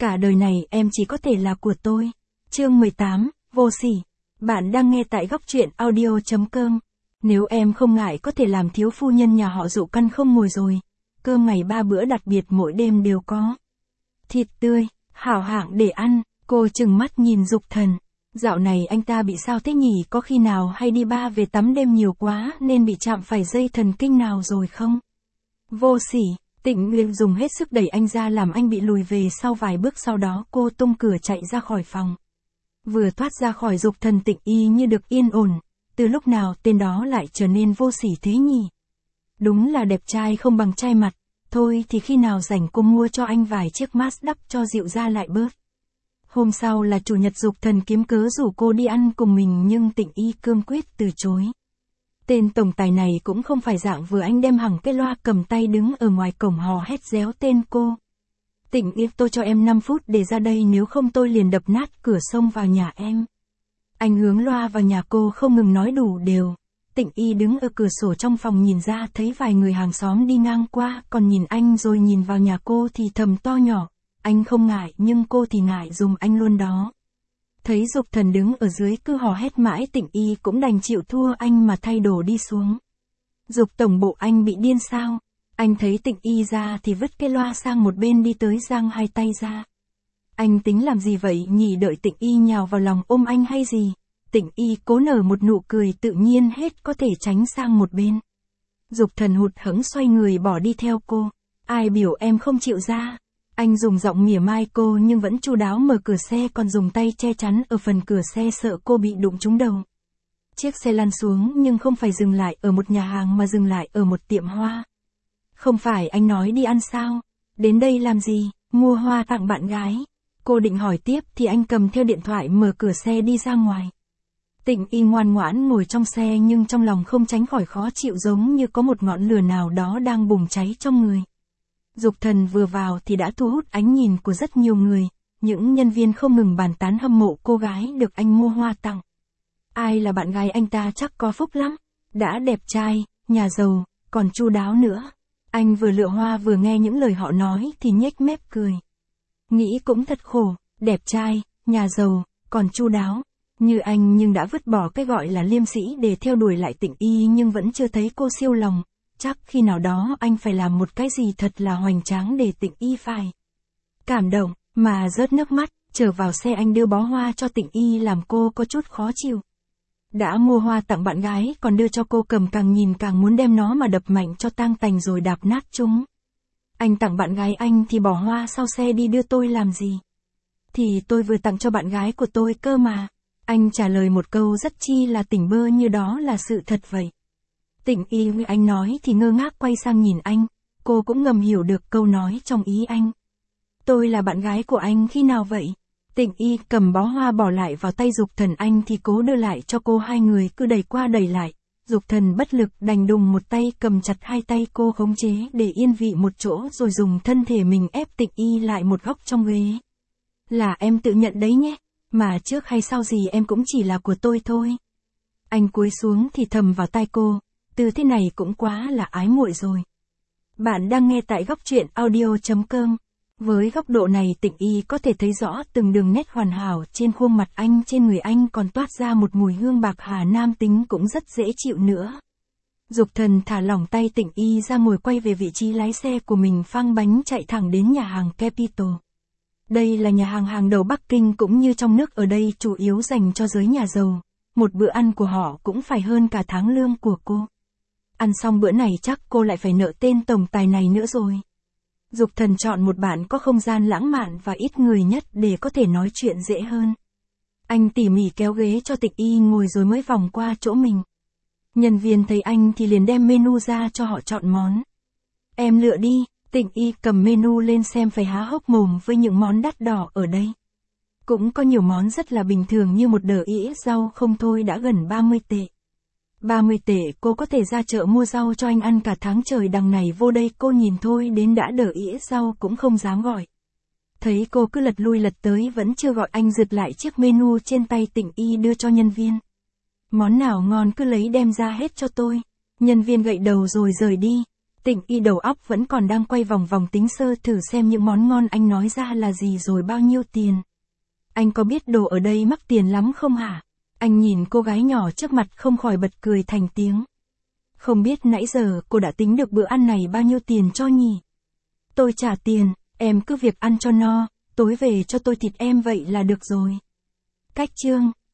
Cả đời này em chỉ có thể là của tôi. Chương 18, vô sỉ. Bạn đang nghe tại góc truyện audio.com. Nếu em không ngại có thể làm thiếu phu nhân nhà họ Dụ căn không ngồi rồi. Cơm ngày 3 bữa đặc biệt mỗi đêm đều có. Thịt tươi, hảo hạng để ăn. Cô trừng mắt nhìn Dục Thần. Dạo này anh ta bị sao thế nhỉ, có khi nào hay đi ba về tắm đêm nhiều quá nên bị chạm phải dây thần kinh nào rồi không? Vô sỉ. Tịnh Uyên dùng hết sức đẩy anh ra làm anh bị lùi về sau vài bước, sau đó cô tung cửa chạy ra khỏi phòng. Vừa thoát ra khỏi Dục Thần, Tịnh Y như được yên ổn. Từ lúc nào tên đó lại trở nên vô sỉ thế nhỉ? Đúng là đẹp trai không bằng trai mặt. Thôi thì khi nào rảnh cô mua cho anh vài chiếc mask đắp cho dịu da lại bớt. Hôm sau là chủ nhật, Dục Thần kiếm cớ rủ cô đi ăn cùng mình nhưng Tịnh Y cương quyết từ chối. Tên tổng tài này cũng không phải dạng vừa anh đem hẳn cái loa cầm tay đứng ở ngoài cổng hò hét réo tên cô. Tịnh Y, tôi cho em 5 phút để ra đây, nếu không tôi liền đập nát cửa xông vào nhà em. Anh hướng loa vào nhà cô không ngừng nói đủ đều. Tịnh Y đứng ở cửa sổ trong phòng nhìn ra thấy vài người hàng xóm đi ngang qua, còn nhìn anh rồi nhìn vào nhà cô thì thầm to nhỏ. Anh không ngại nhưng cô thì ngại dùm anh luôn đó. Thấy Dục Thần đứng ở dưới cứ hò hét mãi, Tịnh Y cũng đành chịu thua anh mà thay đồ đi xuống. Dục tổng bộ, anh bị điên sao? Anh thấy Tịnh Y ra thì vứt cái loa sang một bên, đi tới giang hai tay ra. Anh tính làm gì vậy nhỉ? Đợi Tịnh Y nhào vào lòng ôm anh hay gì? Tịnh Y cố nở một nụ cười tự nhiên hết có thể tránh sang một bên. Dục Thần hụt hẫng xoay người bỏ đi theo cô. Ai biểu em không chịu ra? Anh dùng giọng mỉa mai cô nhưng vẫn chu đáo mở cửa xe, còn dùng tay che chắn ở phần cửa xe sợ cô bị đụng trúng đầu. Chiếc xe lăn xuống nhưng không phải dừng lại ở một nhà hàng mà dừng lại ở một tiệm hoa. Không phải anh nói đi ăn sao? Đến đây làm gì? Mua hoa tặng bạn gái. Cô định hỏi tiếp thì anh cầm theo điện thoại mở cửa xe đi ra ngoài. Tịnh Y ngoan ngoãn ngồi trong xe nhưng trong lòng không tránh khỏi khó chịu, giống như có một ngọn lửa nào đó đang bùng cháy trong người. Dục Thần vừa vào thì đã thu hút ánh nhìn của rất nhiều người, những nhân viên không ngừng bàn tán hâm mộ cô gái được anh mua hoa tặng. Ai là bạn gái anh ta chắc có phúc lắm, đã đẹp trai, nhà giàu, còn chu đáo nữa. Anh vừa lựa hoa vừa nghe những lời họ nói thì nhếch mép cười. Nghĩ cũng thật khổ, đẹp trai, nhà giàu, còn chu đáo. Như anh nhưng đã vứt bỏ cái gọi là liêm sĩ để theo đuổi lại Tịnh Y nhưng vẫn chưa thấy cô siêu lòng. Chắc khi nào đó anh phải làm một cái gì thật là hoành tráng để Tịnh Y phải cảm động, mà rớt nước mắt. Trở vào xe anh đưa bó hoa cho Tịnh Y làm cô có chút khó chịu. Đã mua hoa tặng bạn gái còn đưa cho cô cầm, càng nhìn càng muốn đem nó mà đập mạnh cho tang tành rồi đạp nát chúng. Anh tặng bạn gái anh thì bỏ hoa sau xe đi đưa tôi làm gì? Thì tôi vừa tặng cho bạn gái của tôi cơ mà. Anh trả lời một câu rất chi là tỉnh bơ như đó là sự thật vậy. Tịnh Y nghe anh nói thì ngơ ngác quay sang nhìn anh, cô cũng ngầm hiểu được câu nói trong ý anh. Tôi là bạn gái của anh khi nào vậy? Tịnh Y cầm bó hoa bỏ lại vào tay Dục Thần, anh thì cố đưa lại cho cô, hai người cứ đẩy qua đẩy lại. Dục Thần bất lực đành đùng một tay cầm chặt hai tay cô khống chế để yên vị một chỗ rồi dùng thân thể mình ép Tịnh Y lại một góc trong ghế. Là em tự nhận đấy nhé, mà trước hay sau gì em cũng chỉ là của tôi thôi. Anh cúi xuống thì thầm vào tai cô. Từ thế này cũng quá là ái muội rồi. Bạn đang nghe tại góc truyện audio.com. Với góc độ này Tịnh Y có thể thấy rõ từng đường nét hoàn hảo trên khuôn mặt anh, trên người anh còn toát ra một mùi hương bạc hà nam tính cũng rất dễ chịu nữa. Dục Thần thả lỏng tay Tịnh Y ra ngồi, quay về vị trí lái xe của mình, phang bánh chạy thẳng đến nhà hàng Capital. Đây là nhà hàng hàng đầu Bắc Kinh cũng như trong nước, ở đây chủ yếu dành cho giới nhà giàu. Một bữa ăn của họ cũng phải hơn cả tháng lương của cô. Ăn xong bữa này chắc cô lại phải nợ tên tổng tài này nữa rồi. Dục Thần chọn một bạn có không gian lãng mạn và ít người nhất để có thể nói chuyện dễ hơn. Anh tỉ mỉ kéo ghế cho Tịnh Y ngồi rồi mới vòng qua chỗ mình. Nhân viên thấy anh thì liền đem menu ra cho họ chọn món. Em lựa đi. Tịnh Y cầm menu lên xem phải há hốc mồm với những món đắt đỏ ở đây. Cũng có nhiều món rất là bình thường như một đĩa ĩa rau không thôi đã gần 30 tệ. 30 tệ cô có thể ra chợ mua rau cho anh ăn cả tháng trời, đằng này vô đây cô nhìn thôi đến đã đỡ ĩa rau cũng không dám gọi. Thấy cô cứ lật lui lật tới vẫn chưa gọi, anh giật lại chiếc menu trên tay Tịnh Y đưa cho nhân viên. Món nào ngon cứ lấy đem ra hết cho tôi. Nhân viên gậy đầu rồi rời đi. Tịnh Y đầu óc vẫn còn đang quay vòng vòng tính sơ thử xem những món ngon anh nói ra là gì rồi bao nhiêu tiền. Anh có biết đồ ở đây mắc tiền lắm không hả? Anh nhìn cô gái nhỏ trước mặt không khỏi bật cười thành tiếng. Không biết nãy giờ cô đã tính được bữa ăn này bao nhiêu tiền cho nhỉ? Tôi trả tiền, em cứ việc ăn cho no, tối về cho tôi thịt em vậy là được rồi. Cách chương